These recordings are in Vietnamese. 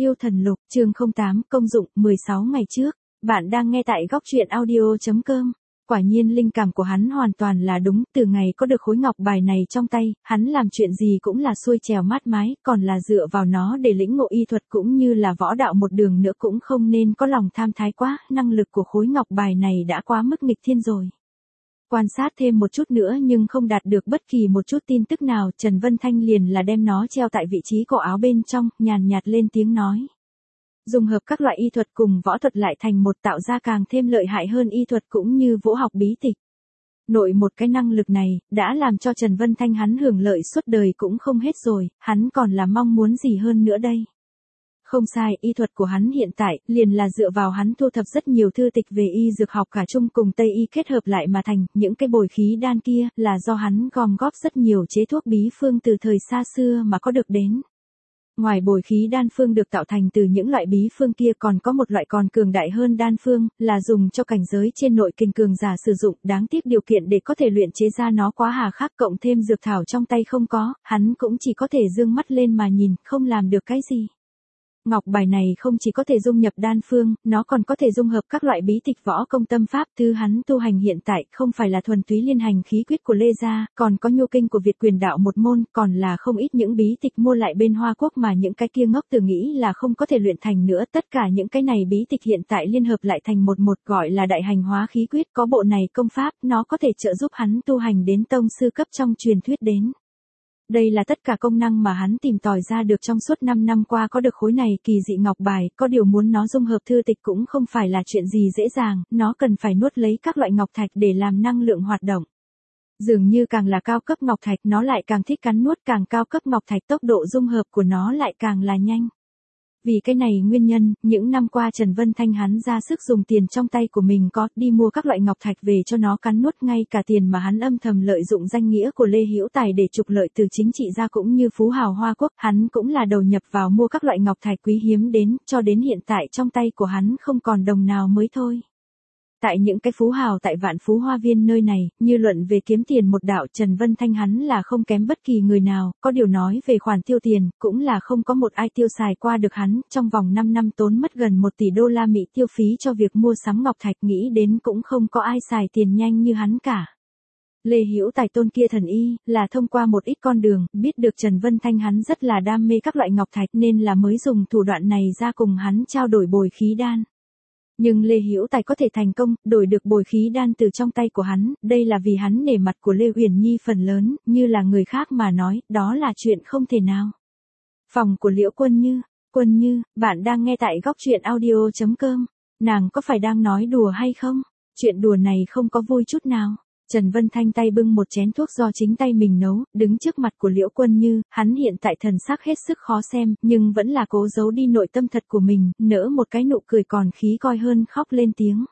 Yêu thần lục, chương 08, công dụng, 16 ngày trước. Bạn đang nghe tại góc truyện audio.com. Quả nhiên linh cảm của hắn hoàn toàn là đúng, từ ngày có được khối ngọc bài này trong tay, hắn làm chuyện gì cũng là xuôi trèo mát mái, còn là dựa vào nó để lĩnh ngộ y thuật cũng như là võ đạo một đường nữa cũng không nên có lòng tham thái quá, năng lực của khối ngọc bài này đã quá mức nghịch thiên rồi. Quan sát thêm một chút nữa nhưng không đạt được bất kỳ một chút tin tức nào, Trần Vân Thanh liền là đem nó treo tại vị trí cổ áo bên trong, nhàn nhạt lên tiếng nói. Dùng hợp các loại y thuật cùng võ thuật lại thành một tạo ra càng thêm lợi hại hơn y thuật cũng như vũ học bí tịch. Nội một cái năng lực này, đã làm cho Trần Vân Thanh hắn hưởng lợi suốt đời cũng không hết rồi, hắn còn là mong muốn gì hơn nữa đây. Không sai, y thuật của hắn hiện tại, liền là dựa vào hắn thu thập rất nhiều thư tịch về y dược học cả Trung cùng Tây y kết hợp lại mà thành, những cái bồi khí đan kia, là do hắn gom góp rất nhiều chế thuốc bí phương từ thời xa xưa mà có được đến. Ngoài bồi khí đan phương được tạo thành từ những loại bí phương kia còn có một loại còn cường đại hơn đan phương, là dùng cho cảnh giới trên nội kình cường giả sử dụng, đáng tiếc điều kiện để có thể luyện chế ra nó quá hà khắc, cộng thêm dược thảo trong tay không có, hắn cũng chỉ có thể dương mắt lên mà nhìn, không làm được cái gì. Ngọc bài này không chỉ có thể dung nhập đan phương, nó còn có thể dung hợp các loại bí tịch võ công tâm pháp, thứ hắn tu hành hiện tại không phải là thuần túy liên hành khí quyết của Lê gia, còn có nhu kinh của Việt Quyền đạo một môn, còn là không ít những bí tịch mua lại bên Hoa Quốc mà những cái kia ngốc từ nghĩ là không có thể luyện thành nữa, tất cả những cái này bí tịch hiện tại liên hợp lại thành một gọi là đại hành hóa khí quyết, có bộ này công pháp, nó có thể trợ giúp hắn tu hành đến tông sư cấp trong truyền thuyết đến. Đây là tất cả công năng mà hắn tìm tòi ra được trong suốt 5 năm qua có được khối này kỳ dị ngọc bài, có điều muốn nó dung hợp thư tịch cũng không phải là chuyện gì dễ dàng, nó cần phải nuốt lấy các loại ngọc thạch để làm năng lượng hoạt động. Dường như càng là cao cấp ngọc thạch nó lại càng thích cắn nuốt, càng cao cấp ngọc thạch tốc độ dung hợp của nó lại càng là nhanh. Vì cái này nguyên nhân, những năm qua Trần Vân Thanh hắn ra sức dùng tiền trong tay của mình có đi mua các loại ngọc thạch về cho nó cắn nuốt, ngay cả tiền mà hắn âm thầm lợi dụng danh nghĩa của Lê Hữu Tài để trục lợi từ chính trị gia cũng như phú hào Hoa Quốc, hắn cũng là đầu nhập vào mua các loại ngọc thạch quý hiếm đến, cho đến hiện tại trong tay của hắn không còn đồng nào mới thôi. Tại những cái phú hào tại Vạn Phú Hoa Viên nơi này, như luận về kiếm tiền một đạo, Trần Vân Thanh hắn là không kém bất kỳ người nào, có điều nói về khoản tiêu tiền, cũng là không có một ai tiêu xài qua được hắn, trong vòng 5 năm tốn mất gần 1 tỷ đô la Mỹ tiêu phí cho việc mua sắm ngọc thạch, nghĩ đến cũng không có ai xài tiền nhanh như hắn cả. Lê Hữu Tài tôn kia thần y, là thông qua một ít con đường, biết được Trần Vân Thanh hắn rất là đam mê các loại ngọc thạch nên là mới dùng thủ đoạn này ra cùng hắn trao đổi bồi khí đan. Nhưng Lê Hữu Tài có thể thành công, đổi được bồi khí đan từ trong tay của hắn, đây là vì hắn nể mặt của Lê Uyển Nhi phần lớn, như là người khác mà nói, đó là chuyện không thể nào. Phòng của Liễu Quân Như, bạn đang nghe tại góc truyện audio.com, nàng có phải đang nói đùa hay không? Chuyện đùa này không có vui chút nào. Trần Vân Thanh tay bưng một chén thuốc do chính tay mình nấu, đứng trước mặt của Liễu Quân Như, hắn hiện tại thần sắc hết sức khó xem, nhưng vẫn là cố giấu đi nội tâm thật của mình, nở một cái nụ cười còn khí coi hơn khóc lên tiếng.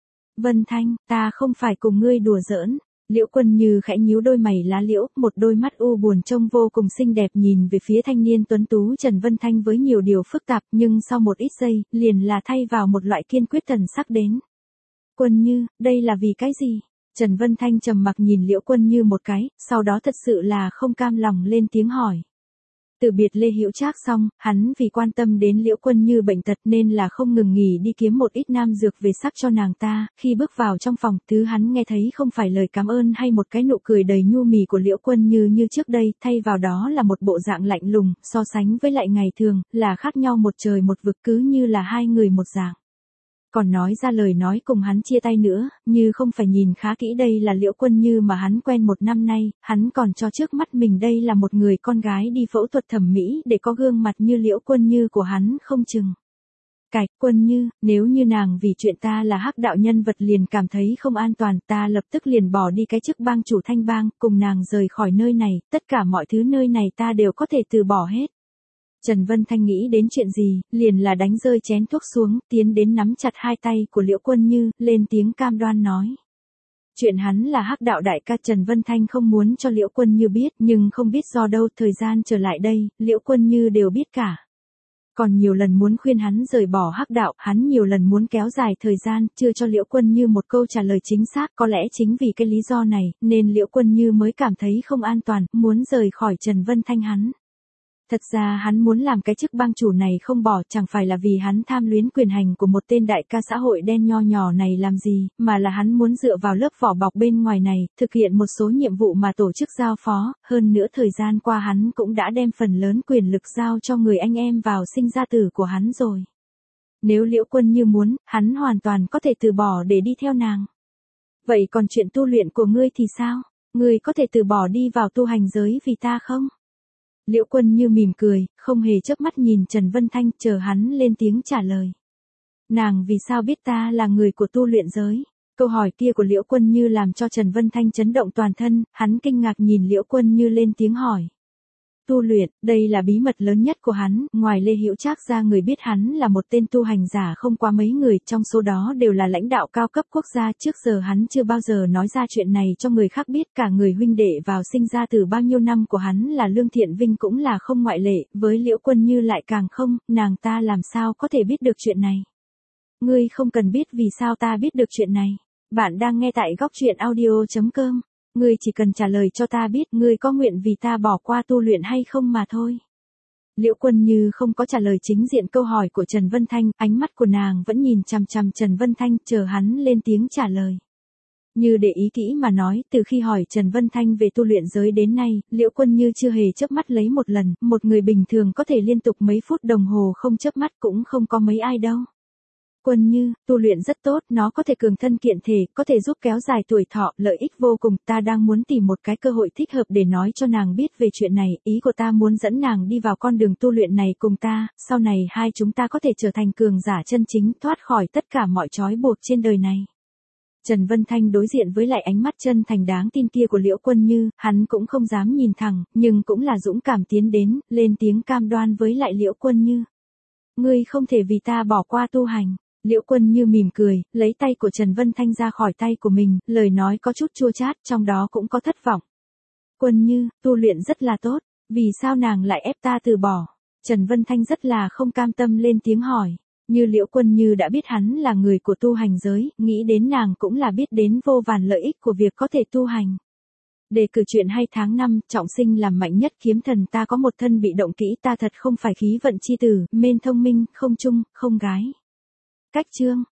Vân Thanh, ta không phải cùng ngươi đùa giỡn. Liễu Quân Như khẽ nhíu đôi mày lá liễu, một đôi mắt u buồn trông vô cùng xinh đẹp nhìn về phía thanh niên tuấn tú Trần Vân Thanh với nhiều điều phức tạp, nhưng sau một ít giây, liền là thay vào một loại kiên quyết thần sắc đến. Quân Như, đây là vì cái gì? Trần Vân Thanh trầm mặc nhìn Liễu Quân Như một cái, sau đó thật sự là không cam lòng lên tiếng hỏi. Từ biệt Lê Hữu Trác xong, hắn vì quan tâm đến Liễu Quân Như bệnh tật nên là không ngừng nghỉ đi kiếm một ít nam dược về sắc cho nàng ta, khi bước vào trong phòng, thứ hắn nghe thấy không phải lời cảm ơn hay một cái nụ cười đầy nhu mì của Liễu Quân như trước đây, thay vào đó là một bộ dạng lạnh lùng, so sánh với lại ngày thường, là khác nhau một trời một vực, cứ như là hai người một dạng. Còn nói ra lời nói cùng hắn chia tay nữa, như không phải nhìn khá kỹ đây là Liễu Quân Như mà hắn quen 1 năm nay, hắn còn cho trước mắt mình đây là một người con gái đi phẫu thuật thẩm mỹ để có gương mặt như Liễu Quân Như của hắn không chừng. Cạch, Quân Như, nếu như nàng vì chuyện ta là hắc đạo nhân vật liền cảm thấy không an toàn, ta lập tức liền bỏ đi cái chức bang chủ Thanh Bang, cùng nàng rời khỏi nơi này, tất cả mọi thứ nơi này ta đều có thể từ bỏ hết. Trần Vân Thanh nghĩ đến chuyện gì, liền là đánh rơi chén thuốc xuống, tiến đến nắm chặt hai tay của Liễu Quân Như, lên tiếng cam đoan nói. Chuyện hắn là hắc đạo đại ca, Trần Vân Thanh không muốn cho Liễu Quân Như biết, nhưng không biết do đâu thời gian trở lại đây, Liễu Quân Như đều biết cả. Còn nhiều lần muốn khuyên hắn rời bỏ hắc đạo, hắn nhiều lần muốn kéo dài thời gian, chưa cho Liễu Quân Như một câu trả lời chính xác, có lẽ chính vì cái lý do này, nên Liễu Quân Như mới cảm thấy không an toàn, muốn rời khỏi Trần Vân Thanh hắn. Thật ra hắn muốn làm cái chức bang chủ này không bỏ, chẳng phải là vì hắn tham luyến quyền hành của một tên đại ca xã hội đen nho nhỏ này làm gì, mà là hắn muốn dựa vào lớp vỏ bọc bên ngoài này, thực hiện một số nhiệm vụ mà tổ chức giao phó, hơn nữa thời gian qua hắn cũng đã đem phần lớn quyền lực giao cho người anh em vào sinh ra tử của hắn rồi. Nếu Liễu Quân Như muốn, hắn hoàn toàn có thể từ bỏ để đi theo nàng. Vậy còn chuyện tu luyện của ngươi thì sao? Ngươi có thể từ bỏ đi vào tu hành giới vì ta không? Liễu Quân Như mỉm cười, không hề chớp mắt nhìn Trần Vân Thanh, chờ hắn lên tiếng trả lời. Nàng vì sao biết ta là người của tu luyện giới? Câu hỏi kia của Liễu Quân Như làm cho Trần Vân Thanh chấn động toàn thân, hắn kinh ngạc nhìn Liễu Quân Như lên tiếng hỏi. Tu luyện, đây là bí mật lớn nhất của hắn, ngoài Lê Hữu Trác ra người biết hắn là một tên tu hành giả không quá mấy người, trong số đó đều là lãnh đạo cao cấp quốc gia, trước giờ hắn chưa bao giờ nói ra chuyện này cho người khác biết, cả người huynh đệ vào sinh ra từ bao nhiêu năm của hắn là Lương Thiện Vinh cũng là không ngoại lệ, với Liễu Quân Như lại càng không, nàng ta làm sao có thể biết được chuyện này. Ngươi không cần biết vì sao ta biết được chuyện này. Bạn đang nghe tại góc truyện audio.com. Ngươi chỉ cần trả lời cho ta biết ngươi có nguyện vì ta bỏ qua tu luyện hay không mà thôi. Liễu Quân Như không có trả lời chính diện câu hỏi của Trần Vân Thanh, ánh mắt của nàng vẫn nhìn chằm chằm Trần Vân Thanh, chờ hắn lên tiếng trả lời. Như để ý kỹ mà nói, từ khi hỏi Trần Vân Thanh về tu luyện giới đến nay, Liễu Quân Như chưa hề chớp mắt lấy một lần, một người bình thường có thể liên tục mấy phút đồng hồ không chớp mắt cũng không có mấy ai đâu. Quân Như, tu luyện rất tốt, nó có thể cường thân kiện thể, có thể giúp kéo dài tuổi thọ, lợi ích vô cùng, ta đang muốn tìm một cái cơ hội thích hợp để nói cho nàng biết về chuyện này, ý của ta muốn dẫn nàng đi vào con đường tu luyện này cùng ta, sau này hai chúng ta có thể trở thành cường giả chân chính, thoát khỏi tất cả mọi trói buộc trên đời này. Trần Vân Thanh đối diện với lại ánh mắt chân thành đáng tin kia của Liễu Quân Như, hắn cũng không dám nhìn thẳng, nhưng cũng là dũng cảm tiến đến, lên tiếng cam đoan với lại Liễu Quân Như. Ngươi không thể vì ta bỏ qua tu hành. Liễu Quân Như mỉm cười, lấy tay của Trần Vân Thanh ra khỏi tay của mình, lời nói có chút chua chát, trong đó cũng có thất vọng. Quân Như, tu luyện rất là tốt, vì sao nàng lại ép ta từ bỏ? Trần Vân Thanh rất là không cam tâm lên tiếng hỏi. Như Liễu Quân Như đã biết hắn là người của tu hành giới, nghĩ đến nàng cũng là biết đến vô vàn lợi ích của việc có thể tu hành. Đề cử chuyện hay tháng 5, trọng sinh làm mạnh nhất kiếm thần, ta có một thân bị động kỹ, ta thật không phải khí vận chi tử, mên thông minh, không trung, không gái. Cách chương